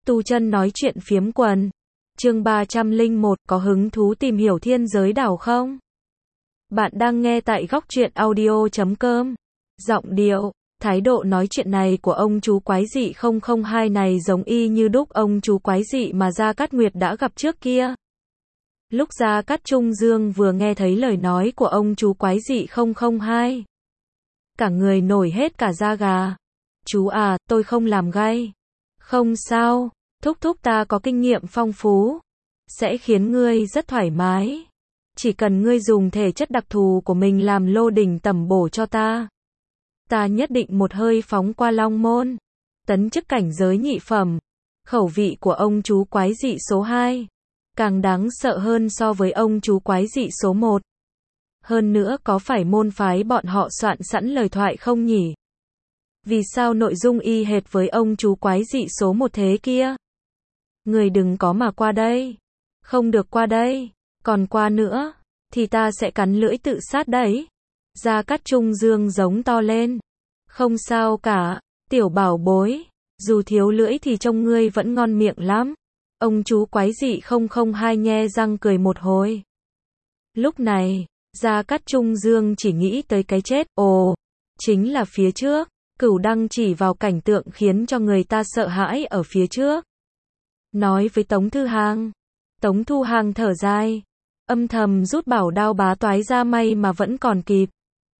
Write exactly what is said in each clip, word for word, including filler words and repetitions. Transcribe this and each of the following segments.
Tu chân nói chuyện phiếm quần. Chương ba trăm lẻ một, có hứng thú tìm hiểu thiên giới đảo không? Bạn đang nghe tại góc truyện audio chấm com. Giọng điệu, thái độ nói chuyện này của ông chú quái dị không không hai này giống y như đúc ông chú quái dị mà Gia Cát Nguyệt đã gặp trước kia. Lúc Gia Cát Trung Dương vừa nghe thấy lời nói của ông chú quái dị không không hai, cả người nổi hết cả da gà. Chú à, tôi không làm gay. Không sao, thúc thúc ta có kinh nghiệm phong phú, sẽ khiến ngươi rất thoải mái. Chỉ cần ngươi dùng thể chất đặc thù của mình làm lô đỉnh tẩm bổ cho ta, ta nhất định một hơi phóng qua long môn, tấn chức cảnh giới nhị phẩm. Khẩu vị của ông chú quái dị số hai càng đáng sợ hơn so với ông chú quái dị số một. Hơn nữa có phải môn phái bọn họ soạn sẵn lời thoại không nhỉ? Vì sao nội dung y hệt với ông chú quái dị số một thế kia? Người đừng có mà qua đây. Không được qua đây. Còn qua nữa, thì ta sẽ cắn lưỡi tự sát đấy. Gia Cát Trung Dương giống to lên. Không sao cả, tiểu bảo bối. Dù thiếu lưỡi thì trông ngươi vẫn ngon miệng lắm. Ông chú quái dị không không hai nhe răng cười một hồi. Lúc này, Gia Cát Trung Dương chỉ nghĩ tới cái chết. Ồ, chính là phía trước. Cửu Đăng chỉ vào cảnh tượng khiến cho người ta sợ hãi ở phía trước. Nói với Tống Thư Hàng. Tống Thu Hàng thở dài, âm thầm rút bảo đao bá toái ra, may mà vẫn còn kịp.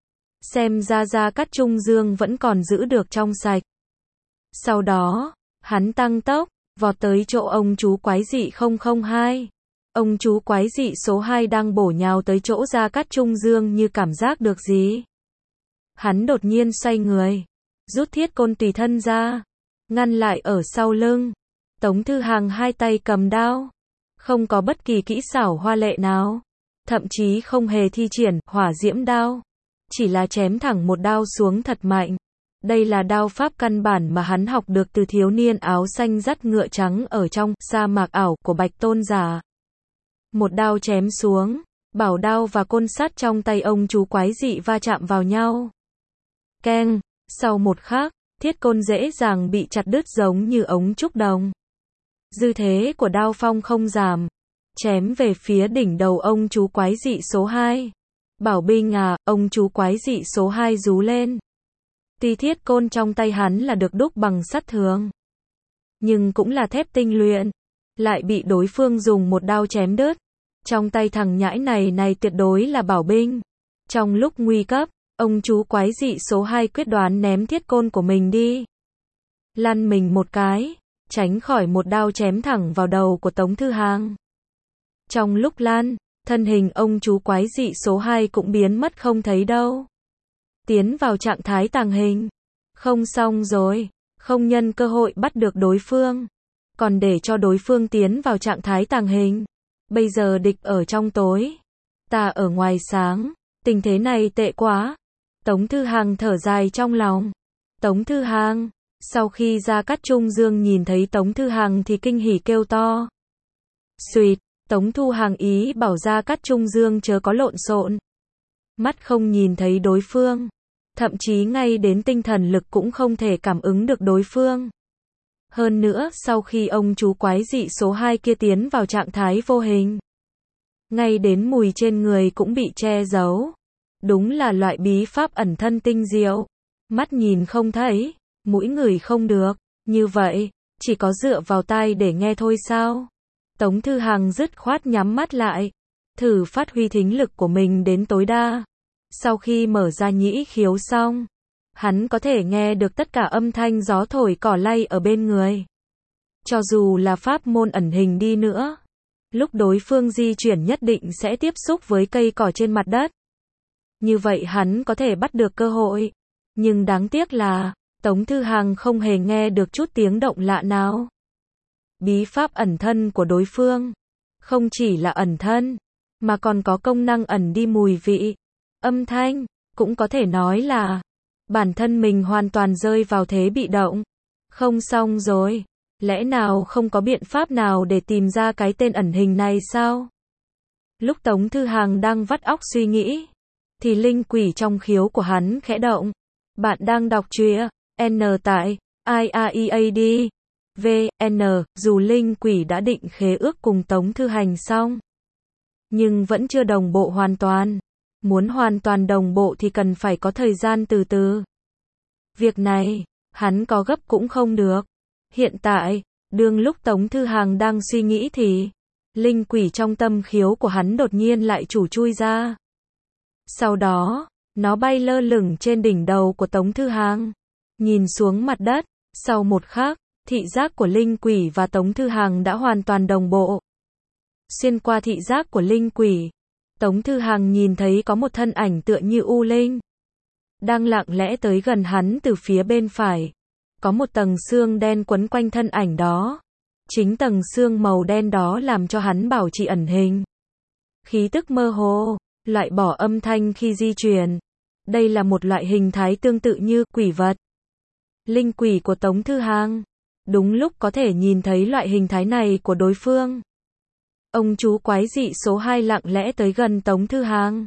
Xem ra Gia Cát Trung Dương vẫn còn giữ được trong sạch. Sau đó, hắn tăng tốc, vọt tới chỗ ông chú quái dị không không hai. Ông chú quái dị số hai đang bổ nhào tới chỗ Gia Cát Trung Dương như cảm giác được gì. Hắn đột nhiên xoay người, rút thiết côn tùy thân ra, ngăn lại ở sau lưng. Tống Thư Hàng hai tay cầm đao, không có bất kỳ kỹ xảo hoa lệ nào, thậm chí không hề thi triển hỏa diễm đao, chỉ là chém thẳng một đao xuống thật mạnh. Đây là đao pháp căn bản mà hắn học được từ thiếu niên áo xanh dắt ngựa trắng ở trong sa mạc ảo của Bạch Tôn giả. Một đao chém xuống, bảo đao và côn sắt trong tay ông chú quái dị va chạm vào nhau. Keng, sau một khắc, thiết côn dễ dàng bị chặt đứt giống như ống trúc đồng. Dư thế của đao phong không giảm, chém về phía đỉnh đầu ông chú quái dị số hai. Bảo binh à, ông chú quái dị số hai rú lên. Tuy thiết côn trong tay hắn là được đúc bằng sắt thường, nhưng cũng là thép tinh luyện, lại bị đối phương dùng một đao chém đứt. Trong tay thằng nhãi này này tuyệt đối là bảo binh. Trong lúc nguy cấp, ông chú quái dị số hai quyết đoán ném thiết côn của mình đi, lăn mình một cái, tránh khỏi một đao chém thẳng vào đầu của Tống Thư Hàng. Trong lúc lăn, thân hình ông chú quái dị số hai cũng biến mất không thấy đâu. Tiến vào trạng thái tàng hình. Không xong rồi, không nhân cơ hội bắt được đối phương, còn để cho đối phương tiến vào trạng thái tàng hình. Bây giờ địch ở trong tối, ta ở ngoài sáng, tình thế này tệ quá. Tống Thư Hàng thở dài trong lòng. Tống Thư Hàng, sau khi Gia Cát Trung Dương nhìn thấy Tống Thư Hàng thì kinh hỉ kêu to. Xuyệt, Tống Thu Hàng ý bảo Gia Cát Trung Dương chớ có lộn xộn. Mắt không nhìn thấy đối phương, thậm chí ngay đến tinh thần lực cũng không thể cảm ứng được đối phương. Hơn nữa, sau khi ông chú quái dị số hai kia tiến vào trạng thái vô hình, ngay đến mùi trên người cũng bị che giấu. Đúng là loại bí pháp ẩn thân tinh diệu. Mắt nhìn không thấy, mũi ngửi không được, như vậy, chỉ có dựa vào tai để nghe thôi sao? Tống Thư Hàng dứt khoát nhắm mắt lại, thử phát huy thính lực của mình đến tối đa. Sau khi mở ra nhĩ khiếu xong, hắn có thể nghe được tất cả âm thanh gió thổi cỏ lay ở bên người. Cho dù là pháp môn ẩn hình đi nữa, lúc đối phương di chuyển nhất định sẽ tiếp xúc với cây cỏ trên mặt đất. Như vậy hắn có thể bắt được cơ hội. Nhưng đáng tiếc là, Tống Thư Hàng không hề nghe được chút tiếng động lạ nào. Bí pháp ẩn thân của đối phương không chỉ là ẩn thân, mà còn có công năng ẩn đi mùi vị, âm thanh, cũng có thể nói là bản thân mình hoàn toàn rơi vào thế bị động. Không xong rồi, lẽ nào không có biện pháp nào để tìm ra cái tên ẩn hình này sao? Lúc Tống Thư Hàng đang vắt óc suy nghĩ, thì linh quỷ trong khiếu của hắn khẽ động. Bạn đang đọc truyện N tại i a e a d vê en dù Linh Quỷ đã định khế ước cùng Tống Thư Hành xong, nhưng vẫn chưa đồng bộ hoàn toàn. Muốn hoàn toàn đồng bộ thì cần phải có thời gian từ từ. Việc này, hắn có gấp cũng không được. Hiện tại, đương lúc Tống Thư Hàng đang suy nghĩ thì, Linh Quỷ trong tâm khiếu của hắn đột nhiên lại chủ chui ra. Sau đó, nó bay lơ lửng trên đỉnh đầu của Tống Thư Hàng, nhìn xuống mặt đất. Sau một khắc, thị giác của Linh Quỷ và Tống Thư Hàng đã hoàn toàn đồng bộ. Xuyên qua thị giác của Linh Quỷ, Tống Thư Hàng nhìn thấy có một thân ảnh tựa như U Linh, đang lặng lẽ tới gần hắn từ phía bên phải. Có một tầng xương đen quấn quanh thân ảnh đó. Chính tầng xương màu đen đó làm cho hắn bảo trì ẩn hình. Khí tức mơ hồ, loại bỏ âm thanh khi di chuyển. Đây là một loại hình thái tương tự như quỷ vật. Linh Quỷ của Tống Thư Hàng đúng lúc có thể nhìn thấy loại hình thái này của đối phương. Ông chú quái dị số hai lặng lẽ tới gần Tống Thư Hàng.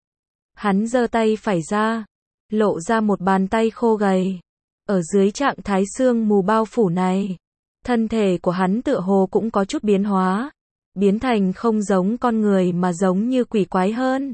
Hắn giơ tay phải ra, lộ ra một bàn tay khô gầy. Ở dưới trạng thái sương mù bao phủ này, thân thể của hắn tựa hồ cũng có chút biến hóa, biến thành không giống con người mà giống như quỷ quái hơn.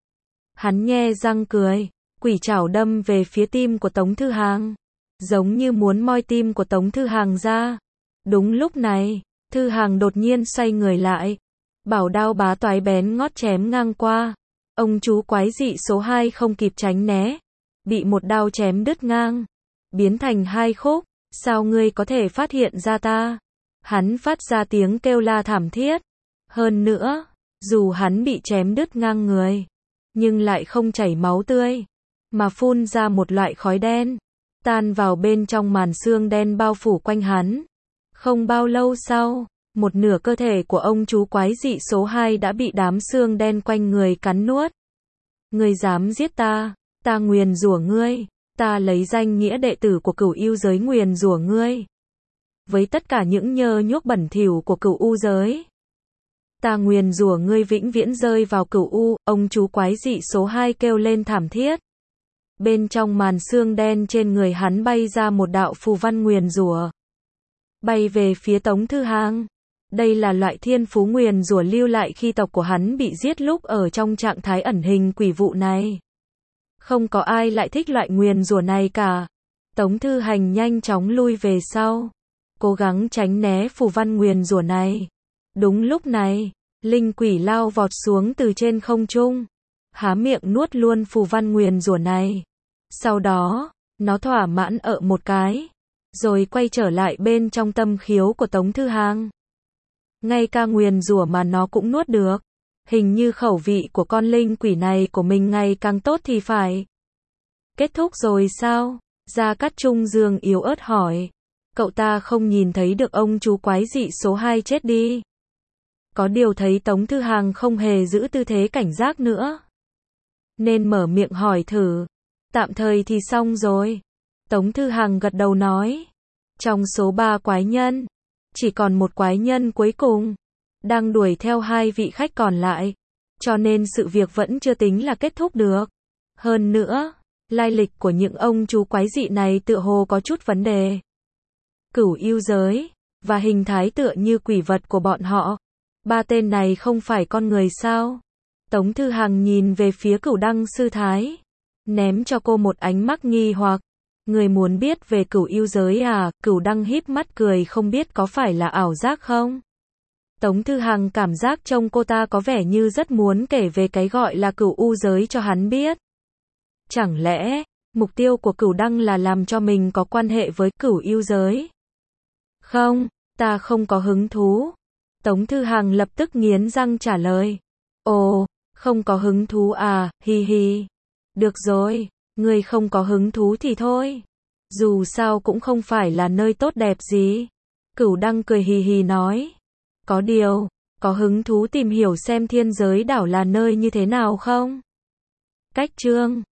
Hắn nhe răng cười, quỷ trảo đâm về phía tim của Tống Thư Hàng, giống như muốn moi tim của Tống Thư Hàng ra. Đúng lúc này, Thư Hàng đột nhiên xoay người lại, bảo đao bá toái bén ngót chém ngang qua. Ông chú quái dị số hai không kịp tránh né, bị một đao chém đứt ngang, biến thành hai khúc. Sao ngươi có thể phát hiện ra ta? Hắn phát ra tiếng kêu la thảm thiết. Hơn nữa, dù hắn bị chém đứt ngang người, nhưng lại không chảy máu tươi, mà phun ra một loại khói đen, tan vào bên trong màn xương đen bao phủ quanh hắn. Không bao lâu sau, một nửa cơ thể của ông chú quái dị số hai đã bị đám xương đen quanh người cắn nuốt. Ngươi dám giết ta, ta nguyền rủa ngươi, ta lấy danh nghĩa đệ tử của Cửu U giới nguyền rủa ngươi. Với tất cả những nhơ nhuốc bẩn thỉu của Cửu U giới, ta nguyền rủa ngươi vĩnh viễn rơi vào Cửu U. Ông chú quái dị số hai kêu lên thảm thiết. Bên trong màn xương đen trên người hắn bay ra một đạo phù văn nguyền rủa, bay về phía Tống Thư Hàng. Đây là loại thiên phú nguyền rủa lưu lại khi tộc của hắn bị giết lúc ở trong trạng thái ẩn hình quỷ vụ này. Không có ai lại thích loại nguyền rủa này cả. Tống Thư Hành nhanh chóng lui về sau, cố gắng tránh né phù văn nguyền rủa này. Đúng lúc này, Linh Quỷ lao vọt xuống từ trên không trung, há miệng nuốt luôn phù văn nguyền rủa này. Sau đó, nó thỏa mãn ợ một cái, rồi quay trở lại bên trong tâm khiếu của Tống Thư Hàng. Ngay cả nguyền rủa mà nó cũng nuốt được. Hình như khẩu vị của con linh quỷ này của mình ngày càng tốt thì phải. Kết thúc rồi sao? Gia Cát Trung Dương yếu ớt hỏi. Cậu ta không nhìn thấy được ông chú quái dị số hai chết đi. Có điều thấy Tống Thư Hàng không hề giữ tư thế cảnh giác nữa, nên mở miệng hỏi thử. Tạm thời thì xong rồi. Tống Thư Hàng gật đầu nói. Trong số ba quái nhân, chỉ còn một quái nhân cuối cùng đang đuổi theo hai vị khách còn lại, cho nên sự việc vẫn chưa tính là kết thúc được. Hơn nữa, lai lịch của những ông chú quái dị này tựa hồ có chút vấn đề. Cửu U giới, và hình thái tựa như quỷ vật của bọn họ. Ba tên này không phải con người sao? Tống Thư Hàng nhìn về phía Cửu Đăng sư thái, ném cho cô một ánh mắt nghi hoặc. Người muốn biết về Cửu U giới à? Cửu Đăng híp mắt cười không biết có phải là ảo giác không? Tống Thư Hàng cảm giác trông cô ta có vẻ như rất muốn kể về cái gọi là Cửu U giới cho hắn biết. Chẳng lẽ, mục tiêu của Cửu Đăng là làm cho mình có quan hệ với Cửu U giới? Không, ta không có hứng thú. Tống Thư Hàng lập tức nghiến răng trả lời. Ồ, không có hứng thú à, hi hi. Được rồi, ngươi không có hứng thú thì thôi. Dù sao cũng không phải là nơi tốt đẹp gì. Cửu Đăng cười hì hì nói. Có điều, có hứng thú tìm hiểu xem thiên giới đảo là nơi như thế nào không? Cách chương